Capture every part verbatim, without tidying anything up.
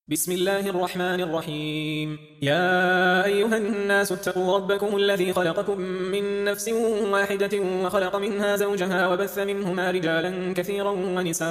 بسم الله الرحمن الرحيم. يا أيها الناس اتقوا ربكم الذي خلقكم من نفس واحدة وخلق منها زوجها وبث منهما رجالا كثيرا ونساء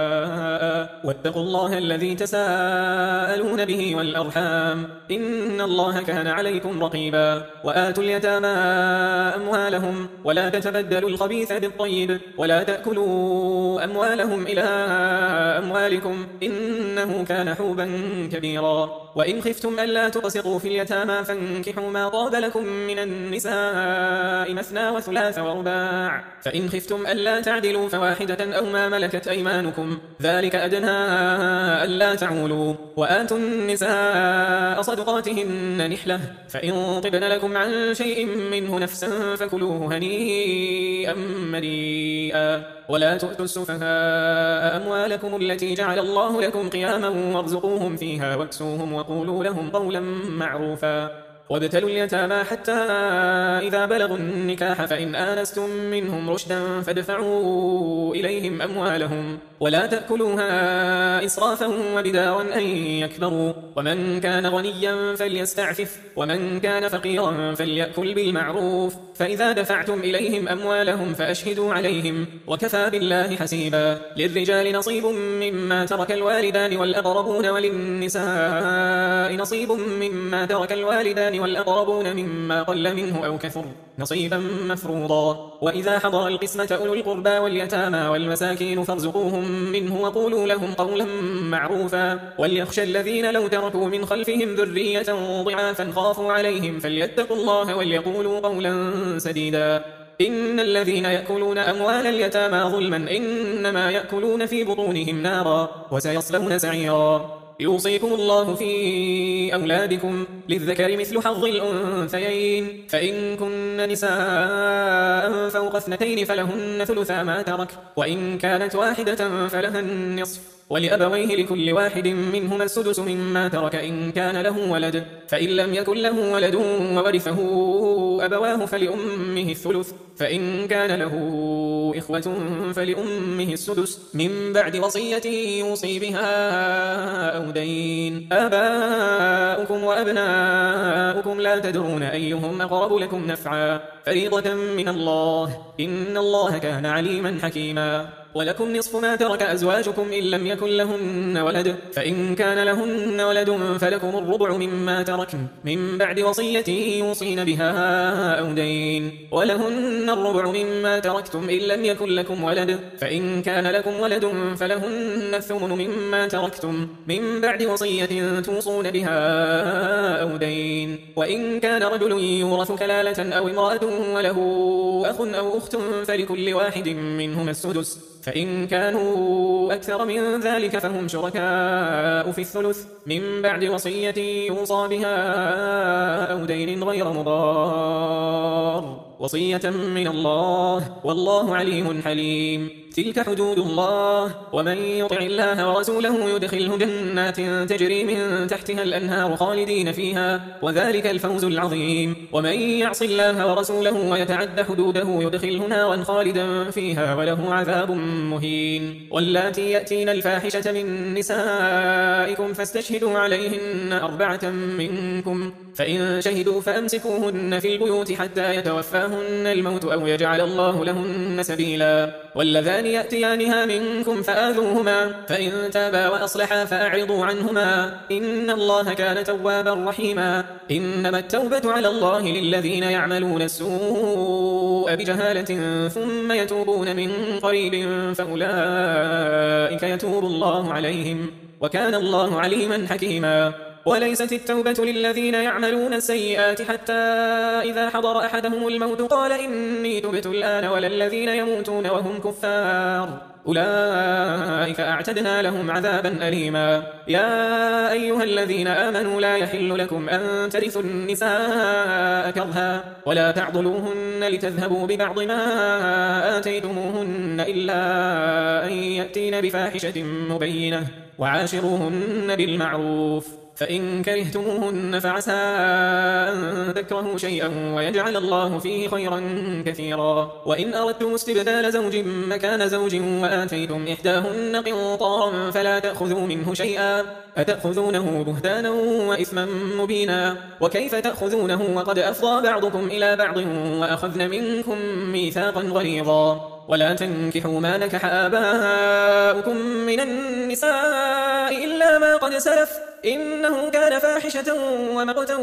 واتقوا الله الذي تساءلون به والأرحام إن الله كان عليكم رقيبا. وآتوا اليتامى أموالهم ولا تتبدلوا الخبيث بالطيب ولا تأكلوا أموالهم إلى أموالكم إنه كان حوبا كبيرا. وإن خفتم ألا تقسطوا في اليتامى فانكحوا ما طاب لكم من النساء مثنى وثلاث ورباع، فإن خفتم ألا تعدلوا فواحدة أو ما ملكت أيمانكم ذلك أدنى ألا تعولوا. وآتوا النساء صدقاتهن نحلة، فإن طبن لكم عن شيء منه نفسا فكلوه هنيئا مريئا. ولا تؤتوا السفهاء أموالكم التي جعل الله لكم قياما وارزقوهم فيها واكسوهم وقولوا لهم قولا معروفا. وابتلوا اليتامى حتى إذا بلغوا النكاح فإن آنستم منهم رشدا فادفعوا إليهم أموالهم ولا تأكلوها إسرافا وبدارا أن يكبروا. ومن كان غنيا فليستعفف ومن كان فقيرا فليأكل بالمعروف. فإذا دفعتم إليهم أموالهم فأشهدوا عليهم وكفى بالله حسيبا. للرجال نصيب مما ترك الوالدان والأقربون وللنساء نصيب مما ترك الوالدان والأقربون مما قل منه أو كثر نصيبا مفروضا. وإذا حضر القسمة أولو القربى واليتامى والمساكين فارزقوهم منه وقولوا لهم قولا معروفا. وليخشى الذين لو تركوا من خلفهم ذرية ضعافا خافوا عليهم فليتقوا الله وليقولوا قولا سديدا. إن الذين يأكلون أموال اليتامى ظلما إنما يأكلون في بطونهم نارا وسيصلون سعيرا. يوصيكم الله في أولادكم للذكر مثل حظ الأنثيين، فإن كن نساء فوق اثنتين فلهن ثلثا ما ترك وإن كانت واحدة فلها النصف ولأبويه لكل واحد منهما السدس مما ترك إن كان له ولد، فإن لم يكن له ولد وورثه أبواه فلأمه الثلث، فإن كان له إخوة فلأمه السدس من بعد وصية يوصي بها أو دين. آباؤكم وأبناؤكم لا تدرون أيهم أقرب لكم نفعا فريضة من الله إن الله كان عليما حكيما. ولكم نصف ما ترك أزواجكم إن لم يكن لهن ولد، فإن كان لهن ولد فلكم الربع مما تركن من بعد وصية يوصين بها أو دين. ولهن الربع مما تركتم إن لم يكن لكم ولد، فإن كان لكم ولد فلهن الثمن مما تركتم من بعد وصية توصون بها أو دين. وإن كان رجل يورث كلالة أو امرأة وله أخ أو أخت فلكل واحد منهما السدس، فإن كانوا أكثر من ذلك فهم شركاء في الثلث من بعد وصية يوصى بها أو دين غير مضار وصية من الله والله عليم حليم. تلك حدود الله ومن يطع الله ورسوله يدخله جنات تجري من تحتها الأنهار خالدين فيها وذلك الفوز العظيم. ومن يعص الله ورسوله ويتعد حدوده يدخله نارا خالدا فيها وله عذاب مهين. واللاتي يأتين الفاحشة من نسائكم فاستشهدوا عليهن أربعة منكم فإن شهدوا فأمسكوهن في البيوت حتى يتوفاهن الموت أو يجعل الله لهن سبيلا. واللذان يأتيانها منكم فآذوهما فإن تابا وأصلحا فأعرضوا عنهما إن الله كان توابا رحيما. إنما التوبة على الله للذين يعملون السوء بجهالة ثم يتوبون من قريب فأولئك يتوب الله عليهم وكان الله عليما حكيما. وليست التوبة للذين يعملون السيئات حتى إذا حضر أحدهم الموت قال إني تبت الآن ولا الذين يموتون وهم كفار أولئك أعتدنا لهم عذابا أليما. يا أيها الذين آمنوا لا يحل لكم أن ترثوا النساء كرها ولا تعضلوهن لتذهبوا ببعض ما آتيتموهن إلا أن يأتين بفاحشة مبينة وعاشروهن بالمعروف فإن كرهتموهن فعسى أن تكرهوا شيئا ويجعل الله فيه خيرا كثيرا. وإن أردتم استبدال زوج مكان زوج وآتيتم إحداهن قنطارا فلا تأخذوا منه شيئا أتأخذونه بهتانا وإثما مبينا. وكيف تأخذونه وقد أفضى بعضكم إلى بعض وأخذن منكم ميثاقا غليظا. ولا تنكحوا ما نكح آباؤكم من النساء إلا ما قد سلف إنه كان فاحشة ومقتا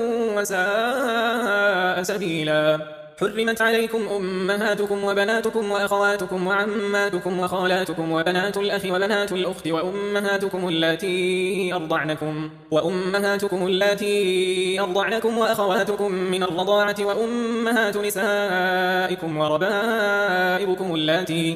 وساء سبيلا. حرمت عليكم أمهاتكم وبناتكم وأخواتكم وعماتكم وخالاتكم وبنات الأخ وبنات الأخت وأمهاتكم اللاتي أرضعنكم وأمهاتكم اللاتي أرضعنكم وأخواتكم من الرضاعة وأمهات نسائكم وربائبكم اللاتي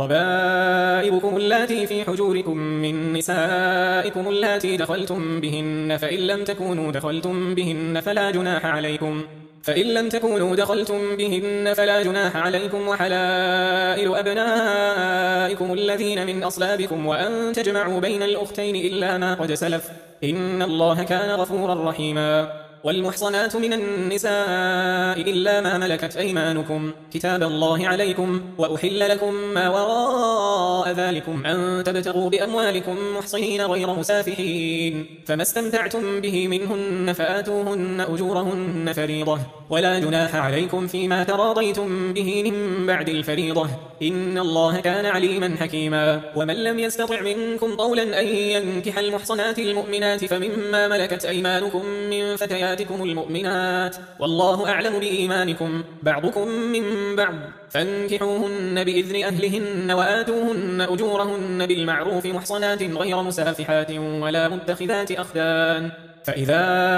وربائبكم اللاتي في حجوركم من نسائكم اللاتي دخلتم بهن فإن لم تكونوا دخلتم بهن فلا جناح عليكم فإن لم تكونوا دخلتم بهن فلا جناح عليكم وحلائل أبنائكم الذين من أصلابكم وأن تجمعوا بين الأختين إلا ما قد سلف إن الله كان غفورا رحيما. والمحصنات من النساء إلا ما ملكت أيمانكم كتاب الله عليكم وأحل لكم ما وراء ذلكم أن تبتغوا بأموالكم محصنين غير مسافحين فما استمتعتم به منهن فآتوهن أجورهن فريضة ولا جناح عليكم فيما تراضيتم به من بعد الفريضة إن الله كان عليما حكيما. ومن لم يستطع منكم طولا أن ينكح المحصنات المؤمنات فمما ملكت أيمانكم من فتيات المؤمنات والله أعلم بإيمانكم بعضكم من بعض فانكحوهن بإذن أهلهن وآتوهن أجورهن بالمعروف محصنات غير مسافحات ولا متخذات أخدان فإذا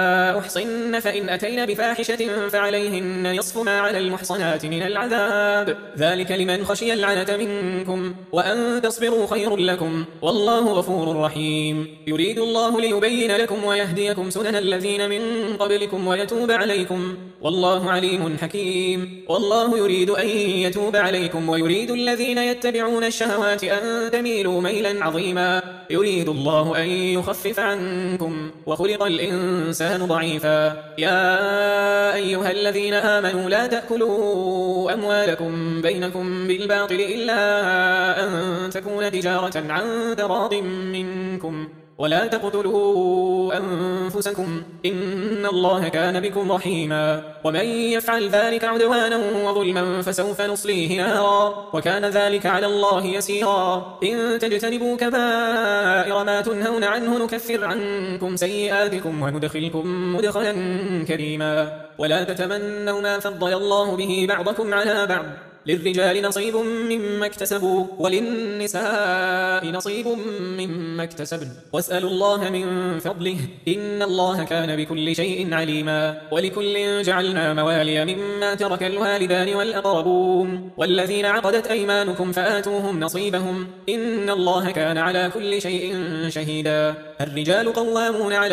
أحصن فإن أتين بفاحشة فعليهن نصف ما على المحصنات من العذاب ذلك لمن خشي العنة منكم وأن تصبروا خير لكم والله غفور رحيم. يريد الله ليبين لكم ويهديكم سنن الذين من قبلكم ويتوب عليكم والله عليم حكيم. والله يريد أن يتوب عليكم ويريد الذين يتبعون الشهوات أن تميلوا ميلا عظيما. يريد الله أن يخفف عنكم وخلق الإنسان ضعيفا. يا أيها الذين آمنوا لا تأكلوا أموالكم بينكم بالباطل إلا أن تكون تجارة عن تراض منكم ولا تقتلوا أنفسكم إن الله كان بكم رحيما. ومن يفعل ذلك عدوانا وظلما فسوف نصليه نارا وكان ذلك على الله يسيرا. إن تجتنبوا كبائر ما تنهون عنه نكفر عنكم سيئاتكم وندخلكم مدخلا كريما. ولا تتمنوا ما فضل الله به بعضكم على بعض للرجال نصيب مما اكتسبوا وللنساء نصيب مما اكتسبن واسألوا الله من فضله إن الله كان بكل شيء عليما. ولكل جعلنا موالي مما ترك الوالدان والأقربون والذين عقدت أيمانكم فآتوهم نصيبهم إن الله كان على كل شيء شهيدا. الرجال قوامون على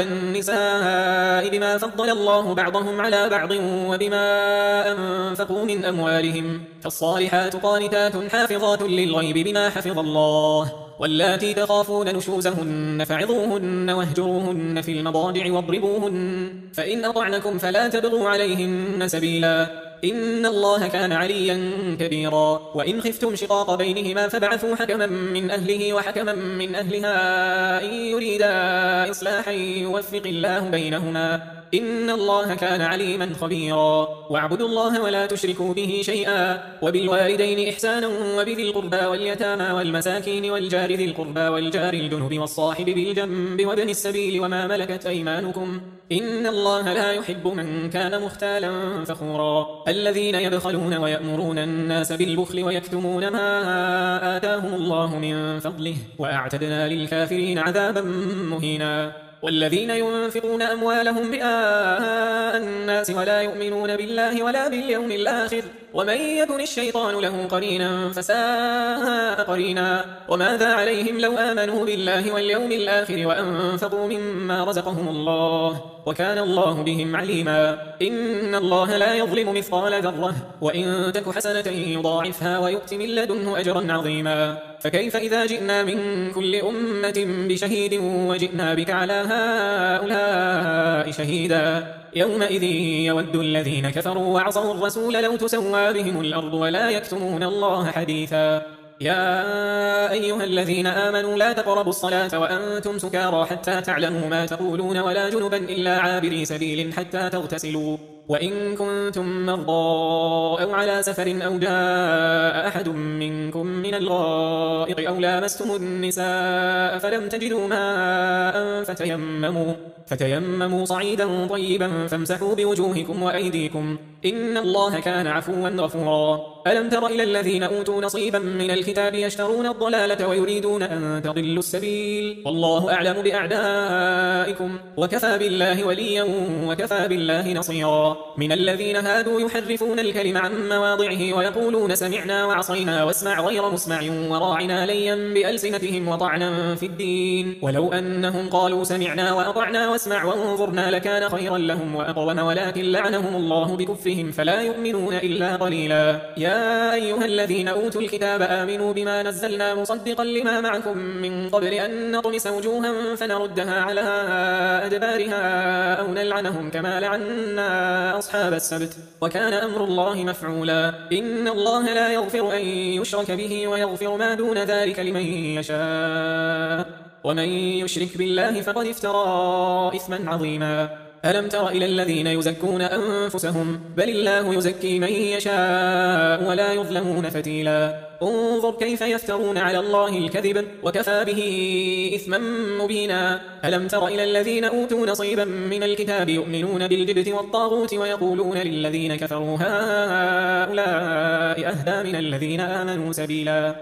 النساء بما فضل الله بعضهم على بعض وبما أنفقوا من أموالهم فالصالحات قانتات حافظات للغيب بما حفظ الله واللاتي تخافون نشوزهن فعظوهن واهجروهن في المضاجع واضربوهن فإن أطعنكم فلا تبغوا عليهن سبيلا إن الله كان عليا كبيرا. وإن خفتم شقاق بينهما فابعثوا حكما من أهله وحكما من أهلها إن يريدا إصلاحا يوفق الله بينهما إن الله كان عليما خبيرا. واعبدوا الله ولا تشركوا به شيئا وبالوالدين إحسانا وبذي القربى واليتامى والمساكين والجار ذي القربى والجار الجنب والصاحب بالجنب وابن السبيل وما ملكت أيمانكم إن الله لا يحب من كان مختالا فخورا. الذين يبخلون ويأمرون الناس بالبخل ويكتمون ما آتاهم الله من فضله وأعتدنا للكافرين عذابا مهينا. والذين ينفقون أموالهم رئاء الناس ولا يؤمنون بالله ولا باليوم الآخر ومن يكن الشيطان له قرينا فساء قرينا وماذا عليهم لو آمنوا بالله واليوم الآخر وأنفقوا مما رزقهم الله وكان الله بهم عليما إن الله لا يظلم مثقال ذرة وإن تك حسنة يضاعفها ويؤت من لدنه أجرا عظيما فكيف إذا جئنا من كل أمة بشهيد وجئنا بك على هؤلاء شهيدا يومئذ يود الذين كفروا وعصوا الرسول لو تسوى بهم الأرض ولا يكتمون الله حديثا يا أيها الذين آمنوا لا تقربوا الصلاة وأنتم سكارى حتى تعلموا ما تقولون ولا جنبا إلا عابري سبيل حتى تغتسلوا وإن كنتم مرضى أو على سفر أو جاء أحد منكم من الغائط أو لامستم النساء فلم تجدوا ماء فتيمموا فتيمموا صعيدا طيبا فامسحوا بوجوهكم وأيديكم إن الله كان عفوا غفورا ألم تر إلى الذين أوتوا نصيبا من الكتاب يشترون الضلالة ويريدون أن تضلوا السبيل والله أعلم بأعدائكم وكفى بالله وليا وكفى بالله نصيرا من الذين هادوا يحرفون الكلم عن مواضعه ويقولون سمعنا وعصينا واسمع غير مسمع وراعنا ليا بألسنتهم وطعنا في الدين ولو أنهم قالوا سمعنا وأطعنا واسمع وانظرنا لكان خيرا لهم وأقوم ولكن لعنهم الله بكفرهم فلا يؤمنون إلا قليلا يا أيها الذين أوتوا الكتاب آمنوا بما نزلنا مصدقا لما معكم من قبل أن نطمس وجوها فنردها على أدبارها أو نلعنهم كما لعنا أصحاب السبت وكان أمر الله مفعولا إن الله لا يغفر أن يشرك به ويغفر ما دون ذلك لمن يشاء ومن يشرك بالله فقد افترى إثما عظيما ألم تر إلى الذين يزكون أنفسهم بل الله يزكي من يشاء ولا يظلمون فتيلا انظر كيف يفترون على الله الكذب وكفى به إثما مبينا ألم تر إلى الذين أوتوا نصيبا من الكتاب يؤمنون بالجبت والطاغوت ويقولون للذين كفروا هؤلاء أهدى من الذين آمنوا سبيلا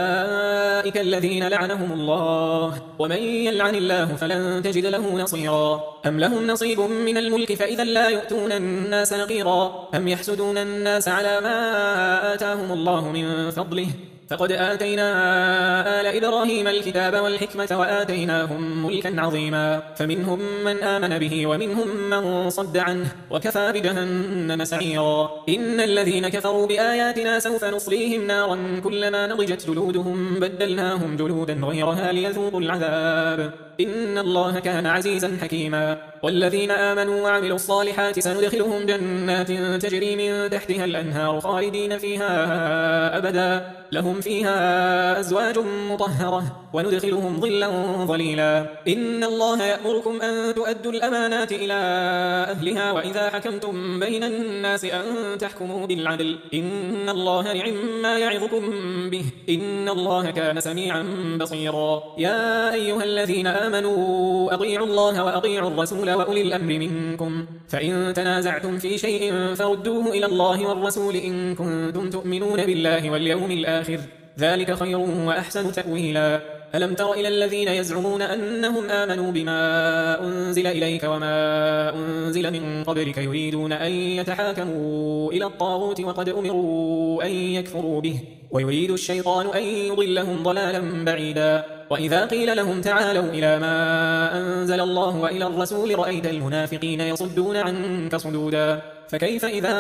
أولئك الذين لعنهم الله ومن يلعن الله فلن تجد له نصيرا أم لهم نصيب من الملك فإذا لا يؤتون الناس نقيرا أم يحسدون الناس على ما آتاهم الله من فضله فقد آتينا آل إبراهيم الكتاب والحكمة وآتيناهم ملكا عظيما فمنهم من آمن به ومنهم من صد عنه وكفى بجهنم سعيرا إن الذين كفروا بآياتنا سوف نصليهم نارا كلما نضجت جلودهم بدلناهم جلودا غيرها ليذوقوا العذاب إن الله كان عزيزا حكيما والذين آمنوا وعملوا الصالحات سندخلهم جنات تجري من تحتها الأنهار خالدين فيها أبدا لهم فيها أزواج مطهرة وندخلهم ظلا ظليلا إن الله يأمركم أن تؤدوا الأمانات إلى أهلها وإذا حكمتم بين الناس أن تحكموا بالعدل إن الله نعم ما يعظكم به إن الله كان سميعا بصيرا يا أيها الذين آمنوا أطيعوا الله وأطيعوا الرسول وأولي الأمر منكم فإن تنازعتم في شيء فردوه إلى الله والرسول إن كنتم تؤمنون بالله واليوم الآخر ذلك خير وأحسن تأويلا ألم تر إلى الذين يزعمون أنهم آمنوا بما أنزل إليك وما أنزل من قبلك يريدون أن يتحاكموا إلى الطاغوت وقد أمروا أن يكفروا به ويريد الشيطان أن يضلهم ضلالا بعيدا وإذا قيل لهم تعالوا إلى ما أنزل الله وإلى الرسول رأيت المنافقين يصدون عنك صدودا فكيف إذا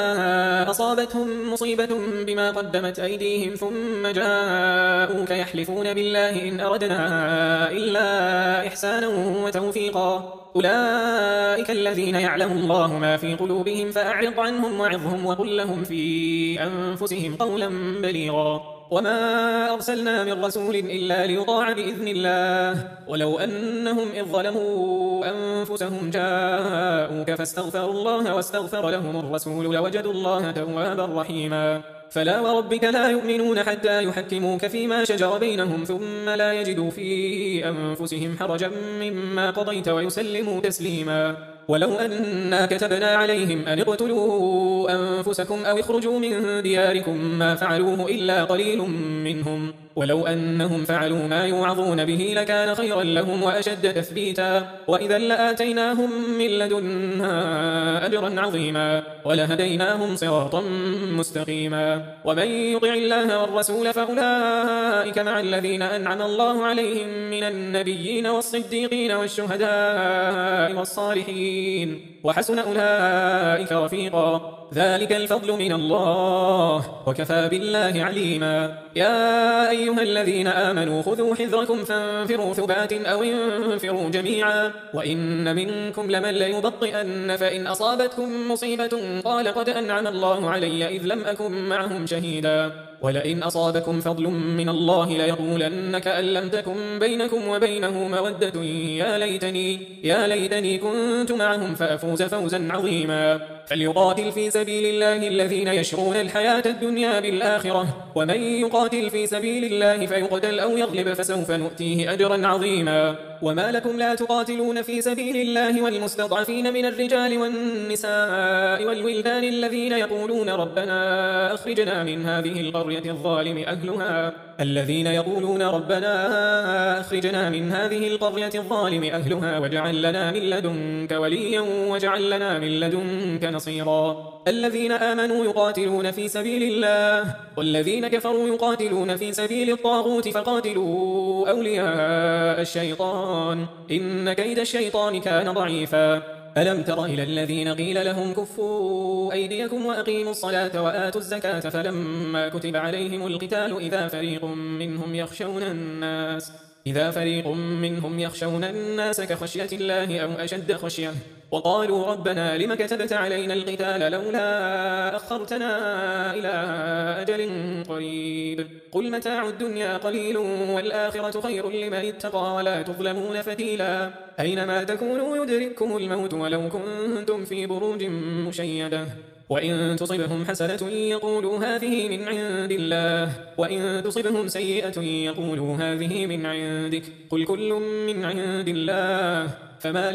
أصابتهم مصيبة بما قدمت أيديهم ثم جاءوك يحلفون بالله إن أردنا إلا إحسانا وتوفيقا أولئك الذين يعلم الله ما في قلوبهم فأعرض عنهم وعظهم وقل لهم في أنفسهم قولا بليغا وما أرسلنا من رسول إلا ليطاع بإذن الله ولو أنهم إذ ظلموا أنفسهم جاءوك فاستغفروا الله واستغفر لهم الرسول لوجدوا الله توابا رحيما فلا وربك لا يؤمنون حتى يحكموك فيما شجر بينهم ثم لا يجدوا في أنفسهم حرجا مما قضيت ويسلموا تسليما ولو أنا كتبنا عليهم أن اقتلوا أنفسكم أو اخرجوا من دياركم ما فعلوه إلا قليل منهم ولو أنهم فعلوا ما يوعظون به لكان خيرا لهم وأشد تثبيتا وإذا لآتيناهم من لدنا أجرا عظيما ولهديناهم صراطا مستقيما ومن يطع الله والرسول فأولئك مع الذين أنعم الله عليهم من النبيين والصديقين والشهداء والصالحين وحسن أولئك رفيقا ذلك الفضل من الله وكفى بالله عليما يا أيها الذين آمنوا خذوا حذركم فانفروا ثبات أو انفروا جميعا وإن منكم لمن ليبطئن فإن أصابتكم مصيبة قال قد أنعم الله علي إذ لم أكن معهم شهيدا ولئن أصابكم فضل من الله ليقولن كأن لم تكن بينكم وبينه مودة يا ليتني يا ليتني كنت معهم فأفوز فوزا عظيما فليقاتل في سبيل الله الذين يشرون الحياة الدنيا بالآخرة ومن يقاتل في سبيل الله فيقتل أو يغلب فسوف نؤتيه أجرا عظيما وما لكم لا تقاتلون في سبيل الله والمستضعفين من الرجال والنساء والولدان الذين يقولون ربنا أخرجنا من هذه القرية الظالم أهلها الذين يقولون ربنا أخرجنا من هذه القرية الظالم أهلها واجعل لنا من لدنك وليا واجعل لنا من لدنك نصيرا الذين آمنوا يقاتلون في سبيل الله والذين كفروا يقاتلون في سبيل الطاغوت فقاتلوا أولياء الشيطان إن كيد الشيطان كان ضعيفا ألم تر إلى الذين قيل لهم كفوا أيديكم وأقيموا الصلاة وآتوا الزكاة فلما كتب عليهم القتال إذا فريق منهم يخشون الناس إذا فريق منهم يخشون الناس كخشية الله أو أشد خشية وقالوا ربنا لم كتبت علينا القتال لولا أخرتنا إلى أجل قريب قل متاع الدنيا قليل والآخرة خير لمن اتقى ولا تظلمون فتيلا أينما تكونوا يدرككم الموت ولو كنتم في بروج مشيدة وإن تصبهم حسنة يقولوا هذه من عند الله وإن تصبهم سيئة يقولوا هذه من عندك قل كل من عند الله فما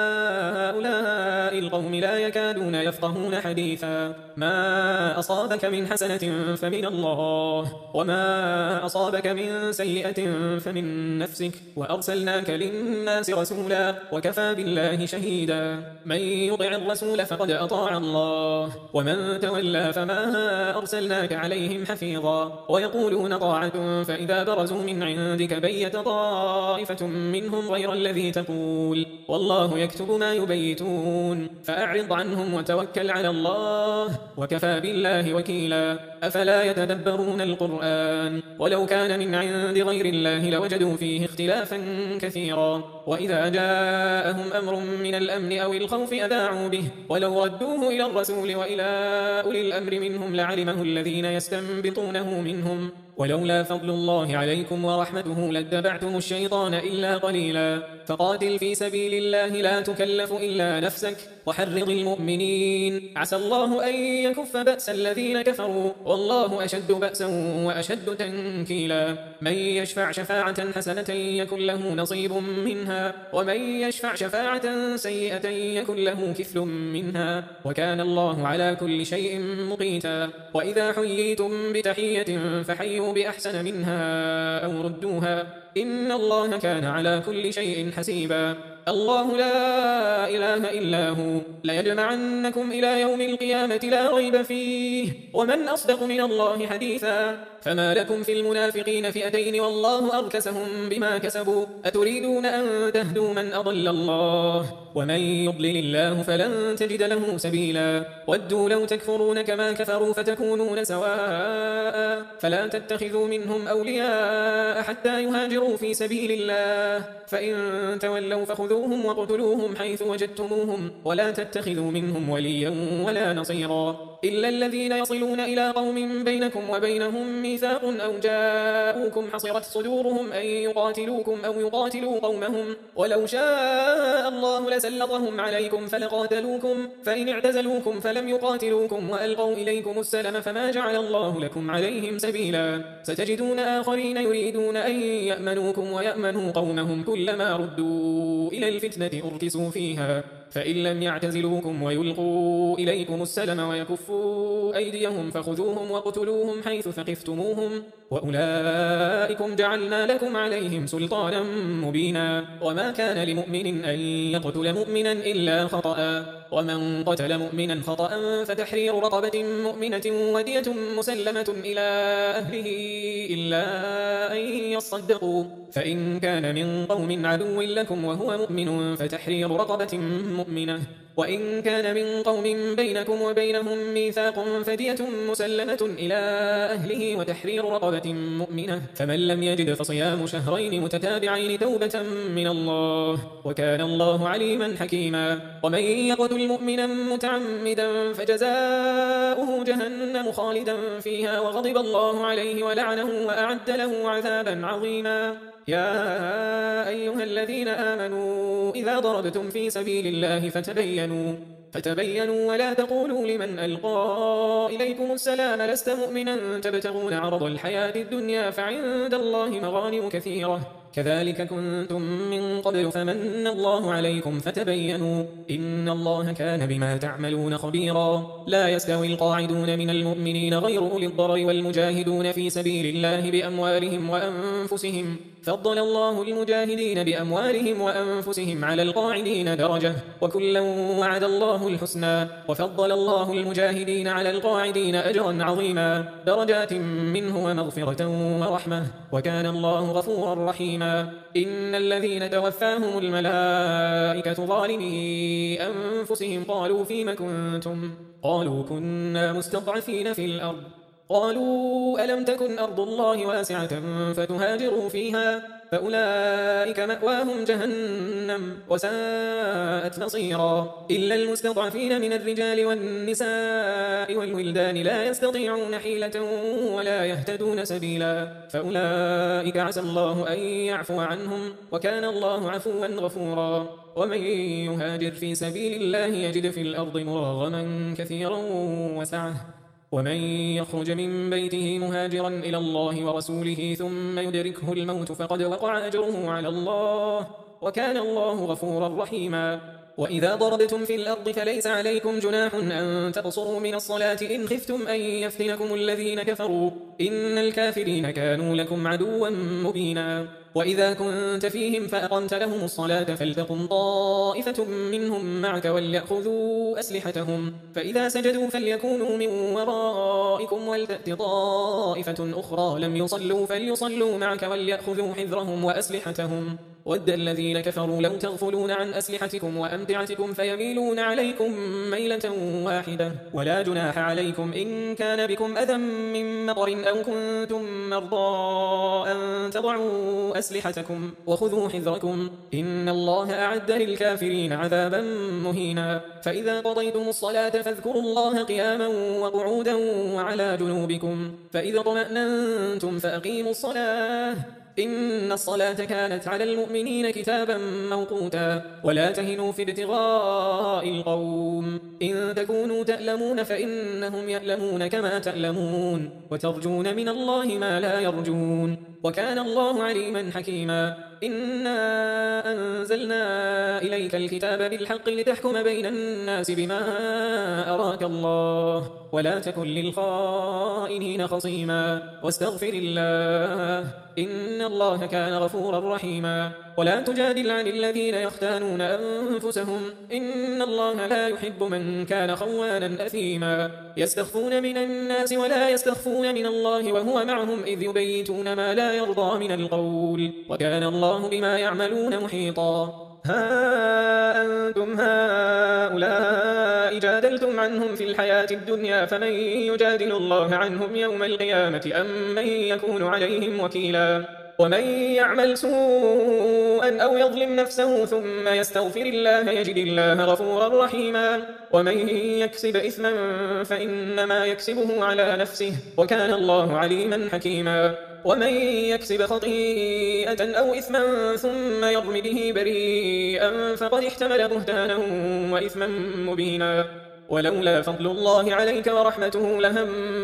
لهؤلاء القوم لا يكادون يفقهون حديثا ما أصابك من حسنة فمن الله وما أصابك من سيئة فمن نفسك وأرسلناك للناس رسولا وكفى بالله شهيدا من يطع الرسول فقد أطاع الله ومن تولى فما أرسلناك عليهم حفيظا ويقولون طاعة فإذا برزوا من عندك بيت طائفة منهم غير الذي تقول والله يكتب ما يبيتون فأعرض عنهم وتوكل على الله وكفى بالله وكيلا أفلا يتدبرون القرآن ولو كان من عند غير الله لوجدوا فيه اختلافا كثيرا وإذا جاءهم أمر من الأمن أو الخوف أذاعوا به ولو ردوه إلى الرسول وإلى أولي الأمر منهم لعلمه الذين يستنبطونه منهم ولولا فضل الله عليكم ورحمته لاتبعتم الشيطان إلا قليلا فقاتل في سبيل الله لا تكلف إلا نفسك وحرض المؤمنين عسى الله أن يكف بأس الذين كفروا والله أشد بأسا وأشد تنكيلا من يشفع شفاعة حسنة يكن له نصيب منها ومن يشفع شفاعة سيئة يكن له كفل منها وكان الله على كل شيء مقيتا وإذا حييتم بتحية فحيوا بأحسن منها أو ردوها إن الله كان على كل شيء حسيبا الله لا إله إلا هو ليجمعنكم إلى يوم القيامة لا ريب فيه ومن أصدق من الله حديثا فما لكم في المنافقين فئتين والله أركسهم بما كسبوا أتريدون أن تهدوا من أضل الله ومن يضلل الله فلن تجد له سبيلا ودوا لو تكفرون كما كفروا فتكونون سواء فلا تتخذوا منهم أولياء حتى يهاجروا في سبيل الله فإن تولوا فخذوهم وقتلوهم حيث وجدتموهم ولا تتخذوا منهم وليا ولا نصيرا إلا الذين يصلون إلى قوم بينكم وبينهم ميثاق أو جاءوكم حصرت صدورهم أن يقاتلوكم أو يقاتلوا قومهم ولو شاء الله لسلطهم عليكم فلقاتلوكم فإن اعتزلوكم فلم يقاتلوكم وألقوا إليكم السلم فما جعل الله لكم عليهم سبيلا ستجدون آخرين يريدون أن يأمنوكم ويأمنوا قومهم كلما ردوا إلى الفتنة أركسوا فيها فإن لم يعتزلوكم ويلقوا إليكم السلم ويكفوا أيديهم فخذوهم واقتلوهم حيث ثقفتموهم وأولئكم جعلنا لكم عليهم سلطانا مبينا. وما كان لمؤمن أن يقتل مؤمنا إلا خطأ، ومن قتل مؤمنا خطأ فتحرير رقبة مؤمنة ودية مسلمة إلى أهله إلا أن يصدقوا، فإن كان من قوم عدو لكم وهو مؤمن فتحرير رقبة مؤمنة، وإن كان من قوم بينكم وبينهم ميثاق فدية مسلمة إلى أهله وتحرير رقبة مؤمنة، فمن لم يجد فصيام شهرين متتابعين توبة من الله، وكان الله عليما حكيما. ومن يقتل مؤمنا متعمدا فجزاؤه جهنم خالدا فيها وغضب الله عليه ولعنه وأعد له عذابا عظيما. يا أيها الذين آمنوا إذا ضربتم في سبيل الله فتبينوا فتبينوا ولا تقولوا لمن ألقى إليكم السلام لست مؤمنا تبتغون عرض الحياة الدنيا فعند الله مغانم كثيرة كذلك كنتم من قبل فمن الله عليكم فتبينوا إن الله كان بما تعملون خبيرا. لا يستوي القاعدون من المؤمنين غير أولي الضرر والمجاهدون في سبيل الله بأموالهم وأنفسهم، فضل الله المجاهدين بأموالهم وأنفسهم على القاعدين درجة، وكلا وعد الله الحسنى، وفضل الله المجاهدين على القاعدين أجرا عظيما درجات منه ومغفرة ورحمة، وكان الله غفورا رحيما. إن الذين توفاهم الملائكة ظالمي أنفسهم قالوا فيم كنتم قالوا كنا مستضعفين في الأرض قالوا ألم تكن أرض الله واسعة فتهاجروا فيها فأولئك مأواهم جهنم وساءت مصيرا. إلا المستضعفين من الرجال والنساء والولدان لا يستطيعون حيلة ولا يهتدون سبيلا فأولئك عسى الله أن يعفو عنهم وكان الله عفوا غفورا. ومن يهاجر في سبيل الله يجد في الأرض مراغما كثيرا وسعة ومن يخرج من بيته مهاجرا إلى الله ورسوله ثم يدركه الموت فقد وقع أجره على الله وكان الله غفورا رحيما. وإذا ضربتم في الأرض فليس عليكم جناح أن تقصروا من الصلاة إن خفتم أن يفتنكم الذين كفروا إن الكافرين كانوا لكم عدوا مبينا. وإذا كنت فيهم فأقمت لهم الصلاة فلتقم طائفة منهم معك وليأخذوا أسلحتهم فإذا سجدوا فليكونوا من ورائكم ولتأت طائفة أخرى لم يصلوا فليصلوا معك وليأخذوا حذرهم وأسلحتهم ود الذين كفروا لو تغفلون عن أسلحتكم وأمتعتكم فيميلون عليكم ميلة واحدة ولا جناح عليكم إن كان بكم أذى من مطر أو كنتم مرضى أن تضعوا أسلحتكم وخذوا حذركم إن الله أعد للكافرين عذابا مهينا. فإذا قضيتم الصلاة فاذكروا الله قياما وقعودا وعلى جنوبكم فإذا اطمأننتم فأقيموا الصلاة إن الصلاة كانت على المؤمنين كتابا موقوتا. ولا تهنوا في ابتغاء القوم إن تكونوا تألمون فإنهم يألمون كما تألمون وترجون من الله ما لا يرجون وكان الله عليما حكيما. إنا أنزلنا إليك الكتاب بالحق لتحكم بين الناس بما أراك الله ولا تكن للخائنين خصيما واستغفر الله إن الله كان غفورا رحيما. ولا تجادل عن الذين يختانون أنفسهم إن الله لا يحب من كان خوانا أثيما. يستخفون من الناس ولا يستخفون من الله وهو معهم إذ يبيتون ما لا يرضى من القول وكان الله بما يعملون محيطا. ها أنتم هؤلاء جادلتم عنهم في الحياة الدنيا فمن يجادل الله عنهم يوم القيامة أم من يكون عليهم وكيلا. ومن يعمل سوءا أو يظلم نفسه ثم يستغفر الله يجد الله غفورا رحيما. ومن يكسب إثما فإنما يكسبه على نفسه وكان الله عليما حكيما. ومن يكسب خطيئة أو إثما ثم يرم به بريئا فقد احتمل بهتانا وإثما مبينا. ولولا فضل الله عليك ورحمته لهم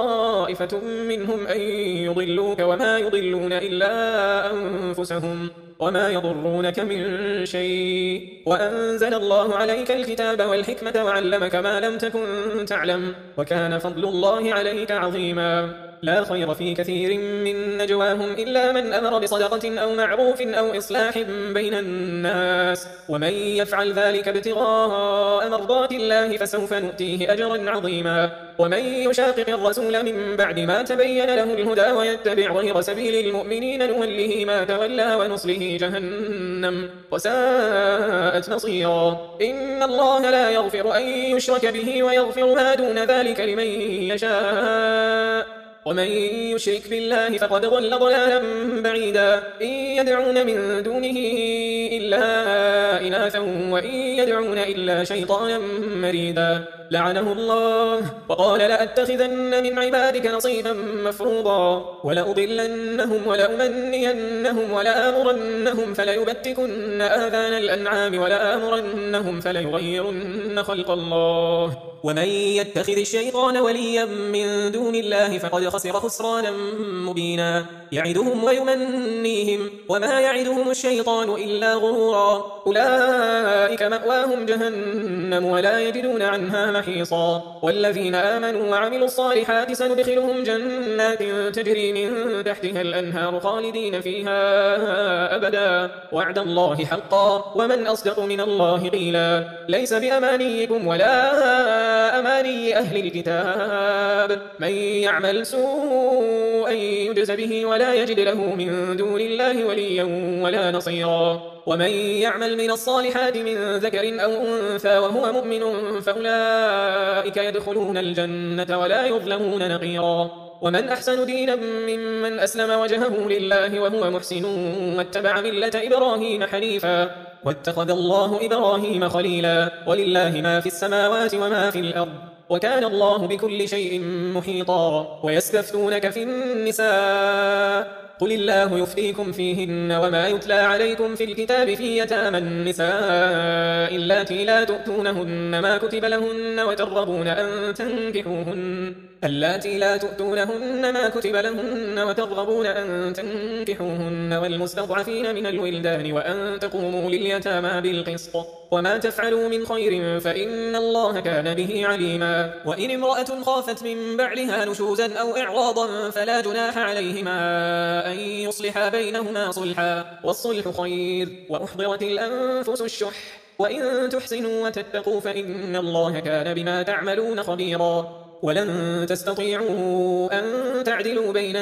طائفة منهم أن يضلوك وما يضلون إلا أنفسهم وما يضرونك من شيء وأنزل الله عليك الكتاب والحكمة وعلمك ما لم تكن تعلم وكان فضل الله عليك عظيما لا خير في كثير من نجواهم إلا من أمر بصدقة أو معروف أو إصلاح بين الناس ومن يفعل ذلك ابتغاء مرضات الله فسوف نؤتيه أجرا عظيما ومن يشاقق الرسول من بعد ما تبين له الهدى ويتبع غير سبيل المؤمنين نوله ما تولى ونصله جهنم وساءت مصيرا إن الله لا يغفر أن يشرك به ويغفر ما دون ذلك لمن يشاء ومن يشرك بالله فقد ضل ضلالا بعيدا إن يدعون من دونه إلا إناثا وإن يدعون إلا شيطانا مريدا لعنه الله وقال لأتخذن من عبادك نصيبا مفروضا ولأضلنهم ولأمنينهم ولآمرنهم فليبتكن آذان الأنعام ولآمرنهم فليغيرن خلق الله ومن يتخذ الشيطان وليا من دون الله فقد خسر خسرانا مبينا يعدهم ويمنيهم وما يعدهم الشيطان إلا غرورا أولئك مأواهم جهنم ولا يجدون عنها محيصا والذين آمنوا وعملوا الصالحات سندخلهم جنات تجري من تحتها الأنهار خالدين فيها أبدا وعد الله حقا ومن أصدق من الله قيلا ليس بأمانيكم ولا أماني أهل الكتاب من يعمل سوءا يجز به ولا يجد له من دون الله وليا ولا نصيرا ومن يعمل من الصالحات من ذكر أو أنثى وهو مؤمن فأولئك يدخلون الجنة ولا يظلمون نقيرا ومن أحسن دينا ممن أسلم وجهه لله وهو محسن واتبع ملة إبراهيم حنيفا واتخذ الله إبراهيم خليلا ولله ما في السماوات وما في الأرض وكان الله بكل شيء محيطا ويستفتونك في النساء قل الله يفتيكم فيهن وما يتلى عليكم في الكتاب في يتامى النساء اللاتي لا تؤتونهن ما كتب لهن وترغبون أن تنكحوهن اللاتي لا تؤتونهن ما كتب لهن وترغبون أن تنكحوهن والمستضعفين من الولدان وأن تقوموا لليتامى بالقسط وما تفعلوا من خير فإن الله كان به عليما وإن امرأة خافت من بعلها نشوزا أو إعراضا فلا جناح عليهما أن يصلحا بينهما صلحا والصلح خير وأحضرت الأنفس الشح وإن تحسنوا وتتقوا فإن الله كان بما تعملون خبيرا ولن تستطيعوا أن تعدلوا بين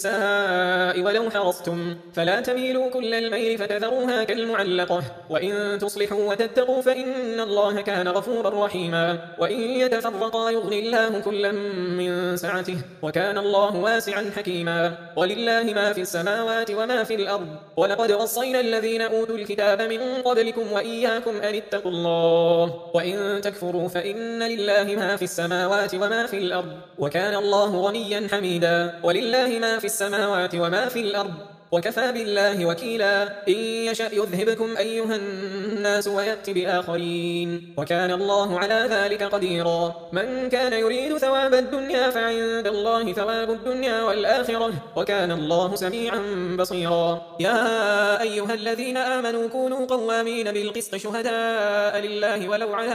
النساء ولو حرصتم فلا تميلوا كل الميل فتذروها كالمعلقة وإن تصلحوا وتتقوا فإن الله كان غفورا رحيما وإن يتفرقا يغني الله كلا من سعته وكان الله واسعا حكيما ولله ما في السماوات وما في الأرض ولقد وصينا الذين أوتوا الكتاب من قبلكم وإياكم أن اتقوا الله وإن تكفروا فإن لله ما في السماوات وما في الأرض وكان الله غنيا حميدا ولله ما في السماوات وما في الأرض وكفى بالله وكيلا إن يشأ يذهبكم أيها الناس ويأت بآخرين وكان الله على ذلك قديرا من كان يريد ثواب الدنيا فعند الله ثواب الدنيا والآخرة وكان الله سميعا بصيرا يا أيها الذين آمنوا كونوا قوامين بالقسط شهداء لله ولو على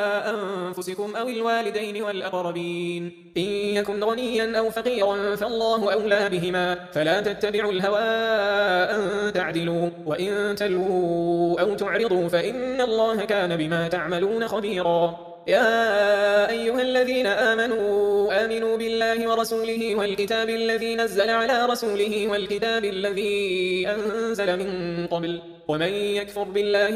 أنفسكم أو الوالدين والأقربين إن يكن غنيا أو فقيرا فالله أولى بهما فلا تتبعوا الهوى أن تعدلوا وإن تلووا أو تعرضوا فإن الله كان بما تعملون خبيرا يا أيها الذين آمنوا آمنوا بالله ورسوله والكتاب الذي نزل على رسوله والكتاب الذي أنزل من قبل ومن يكفر بالله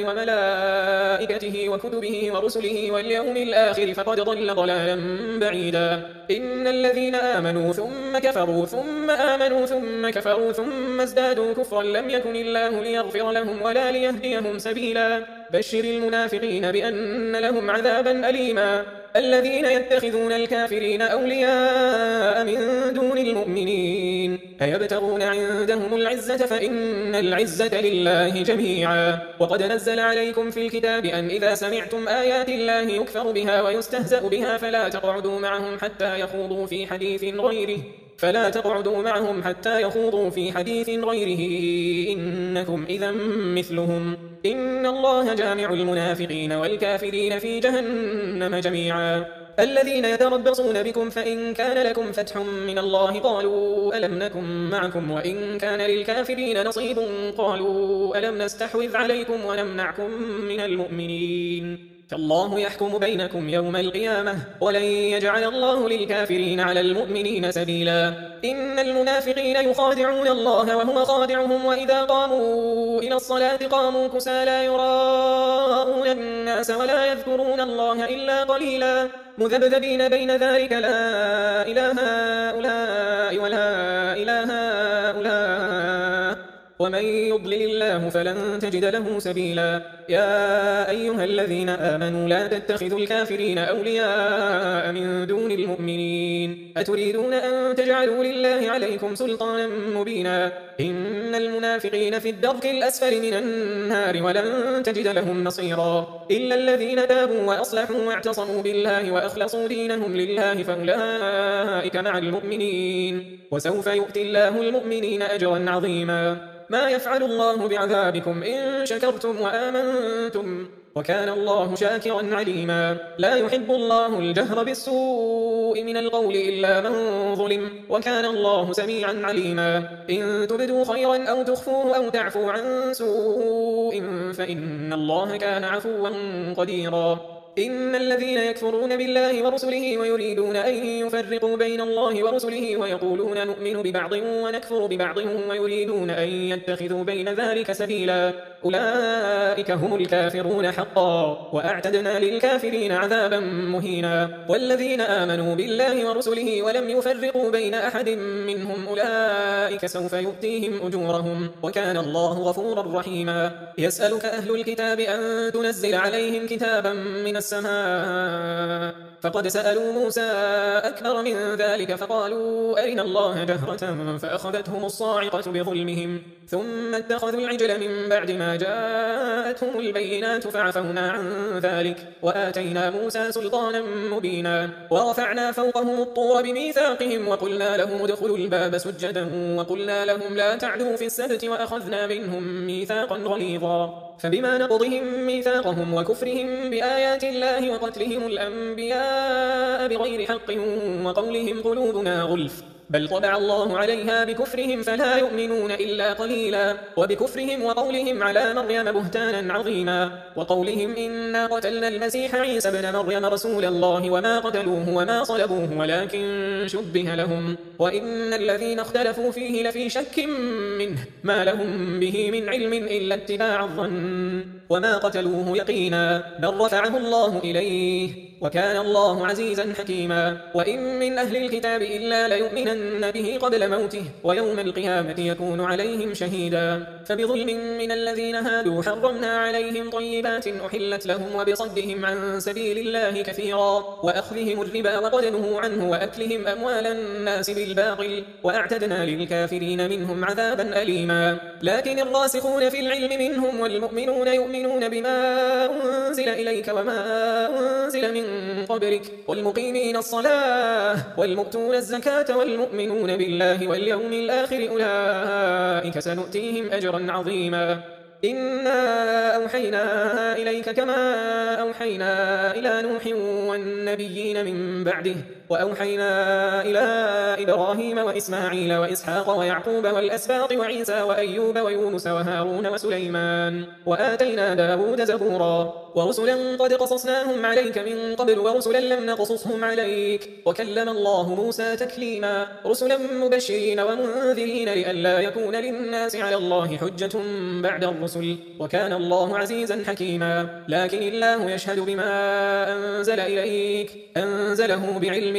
وملائكته وكتبه ورسله واليوم الآخر فقد ضل ضلالا بعيدا إن الذين آمنوا ثم كفروا ثم آمنوا ثم كفروا ثم ازدادوا كفرا لم يكن الله ليغفر لهم ولا ليهديهم سبيلا بشر المنافقين بأن لهم عذابا أليما الذين يتخذون الكافرين أولياء من دون المؤمنين أيبتغون عندهم العزة فإن العزة لله جميعا وقد نزل عليكم في الكتاب أن إذا سمعتم آيات الله يكفر بها ويستهزأ بها فلا تقعدوا معهم حتى يخوضوا في حديث غيره فلا تقعدوا معهم حتى يخوضوا في حديث غيره إنكم إذا مثلهم إن الله جامع المنافقين والكافرين في جهنم جميعا الذين يتربصون بكم فإن كان لكم فتح من الله قالوا ألم نكن معكم وإن كان للكافرين نصيب قالوا ألم نستحوذ عليكم ونمنعكم من المؤمنين فالله يحكم بينكم يوم القيامة ولن يجعل الله للكافرين على المؤمنين سبيلا إن المنافقين يخادعون الله وهو خادعهم وإذا قاموا إلى الصلاة قاموا كسالى يراءون الناس ولا يذكرون الله إلا قليلا مذبذبين بين ذلك لا إله هؤلاء ولا إله هؤلاء ومن يضلل الله فلن تجد له سبيلا يا أيها الذين آمنوا لا تتخذوا الكافرين أولياء من دون المؤمنين أتريدون أن تجعلوا لله عليكم سلطانا مبينا إن المنافقين في الدرك الأسفل من النار ولن تجد لهم نصيرا إلا الذين تابوا وأصلحوا واعتصموا بالله وأخلصوا دينهم لله فأولئك مع المؤمنين وسوف يؤتي الله المؤمنين أجرا عظيما ما يفعل الله بعذابكم إن شكرتم وآمنتم وكان الله شاكرا عليما لا يحب الله الجهر بالسوء من القول إلا من ظلم وكان الله سميعا عليما إن تبدوا خيرا أو تخفوه أو تعفو عن سوء فإن الله كان عفوا قديرا إن الذين يكفرون بالله ورسله ويريدون أن يفرقوا بين الله ورسله ويقولون نؤمن ببعض ونكفر ببعض ويريدون أن يتخذوا بين ذلك سبيلا أولئك هم الكافرون حقا وأعتدنا للكافرين عذابا مهينا والذين آمنوا بالله ورسله ولم يفرقوا بين أحد منهم أولئك سوف يؤتيهم أجورهم وكان الله غفورا رحيما يسألك أهل الكتاب أن تنزل عليهم كتابا من السماء فقد سألوا موسى أكبر من ذلك فقالوا أرنا الله جهرة فأخذتهم الصاعقة بظلمهم ثم اتخذوا العجل من بعد ما جاءتهم البينات فعفونا عن ذلك وآتينا موسى سلطانا مبينا ورفعنا فوقهم الطور بميثاقهم وقلنا لهم ادخلوا الباب سجدا وقلنا لهم لا تعدوا في السبت وأخذنا منهم ميثاقا غليظا فبما نقضهم ميثاقهم وكفرهم بآيات الله وقتلهم الأنبياء بغير حق وقولهم قلوبنا غلف بل طبع الله عليها بكفرهم فلا يؤمنون إلا قليلا وبكفرهم وقولهم على مريم بهتانا عظيما وقولهم إنا قتلنا المسيح عيسى ابن مريم رسول الله وما قتلوه وما صلبوه ولكن شبه لهم وإن الذين اختلفوا فيه لفي شك منه ما لهم به من علم إلا اتباع الظن وما قتلوه يقينا بل رفعه الله إليه وكان الله عزيزا حكيما وإن من أهل الكتاب إلا ليؤمنن به قبل موته ويوم القيامة يكون عليهم شهيدا فبظلم من الذين هادوا حرمنا عليهم طيبات أحلت لهم وبصدهم عن سبيل الله كثيرا وأخذهم الربا وقد نهوا عنه وأكلهم أموال الناس بالباطل وأعتدنا للكافرين منهم عذابا أليما لكن الراسخون في العلم منهم والمؤمنون يؤمنون بما أنزل إليك وما أنزل من قبلك والمقيمين الصلاة والمؤتون الزكاة والمؤمنون بالله واليوم الآخر أولئك سنؤتيهم أجرا عظيما إنا أوحينا إليك كما أوحينا إلى نوح والنبيين من بعده وأوحينا إلى إبراهيم وإسماعيل وإسحاق ويعقوب والأسباط وعيسى وأيوب ويونس وهارون وسليمان وآتينا داود زبورا ورسلا قد قصصناهم عليك من قبل ورسلا لم نقصصهم عليك وكلم الله موسى تكليما رسلا مبشرين ومنذرين لئلا يكون للناس على الله حجة بعد الرسل وكان الله عزيزا حكيما لكن الله يشهد بما أنزل إليك أنزله بعلمه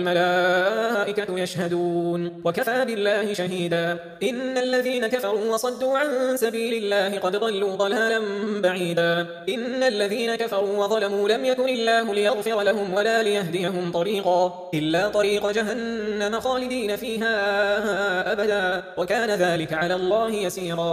والملائكة يشهدون وكفى بالله شهيدا إن الذين كفروا وصدوا عن سبيل الله قد ضلوا ضلالا بعيدا إن الذين كفروا وظلموا لم يكن الله ليغفر لهم ولا ليهديهم طريقا إلا طريق جهنم خالدين فيها أبدا وكان ذلك على الله يسيرا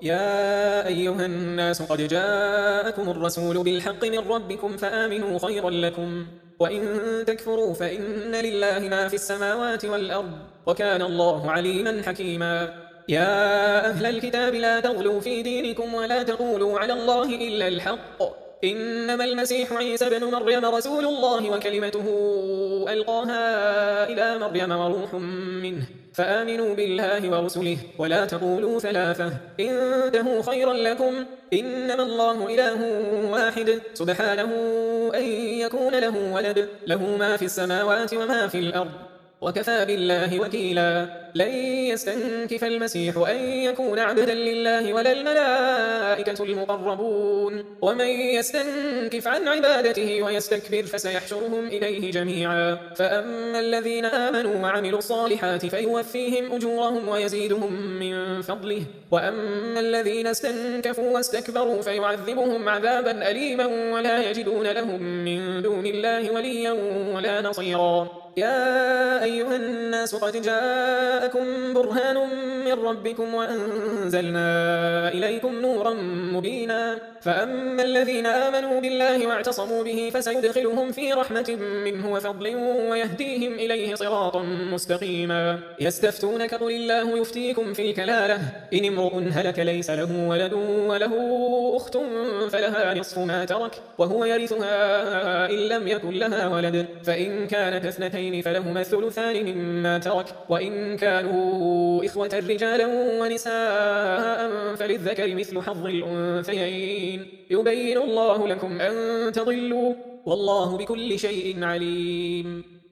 يا أيها الناس قد جاءكم الرسول بالحق من ربكم فآمنوا خيرا لكم وإن تكفروا فإن لله ما في السماوات والأرض وكان الله عليما حكيما. يا أهل الكتاب لا تغلوا في دينكم ولا تقولوا على الله إلا الحق إنما المسيح عيسى بن مريم رسول الله وكلمته ألقاها إلى مريم وروح منه فآمنوا بالله ورسله ولا تقولوا ثلاثة انتهوا خيرا لكم إنما الله إله واحد سبحانه أن يكون له ولد له ما في السماوات وما في الأرض وكفى بالله وكيلا. لن يستنكف المسيح أن يكون عبدا لله ولا الملائكة المقربون ومن يستنكف عن عبادته ويستكبر فسيحشرهم إليه جميعا. فأما الذين آمنوا وعملوا الصالحات فيوفيهم أجورهم ويزيدهم من فضله وأما الذين استنكفوا واستكبروا فيعذبهم عذابا أليما ولا يجدون لهم من دون الله وليا ولا نصيرا. يا أيها الناس قد جاءكم برهان من ربكم وأنزلنا إليكم نورا مبينا. فأما الذين آمنوا بالله واعتصموا به فسيدخلهم في رحمة منه وفضل ويهديهم إليه صراطا مستقيما. يستفتونك قل الله يفتيكم في الكلالة إن امرؤ هلك ليس له ولد وله أخت فلها نصف ما ترك وهو يرثها إن لم يكن لها ولد فإن كانت اثنتين فلهما الثلثان مما ترك وإن كانوا إخوة رجالا ونساء فللذكر مثل حظ الأنثيين يبين الله لكم أن تضلوا والله بكل شيء عليم.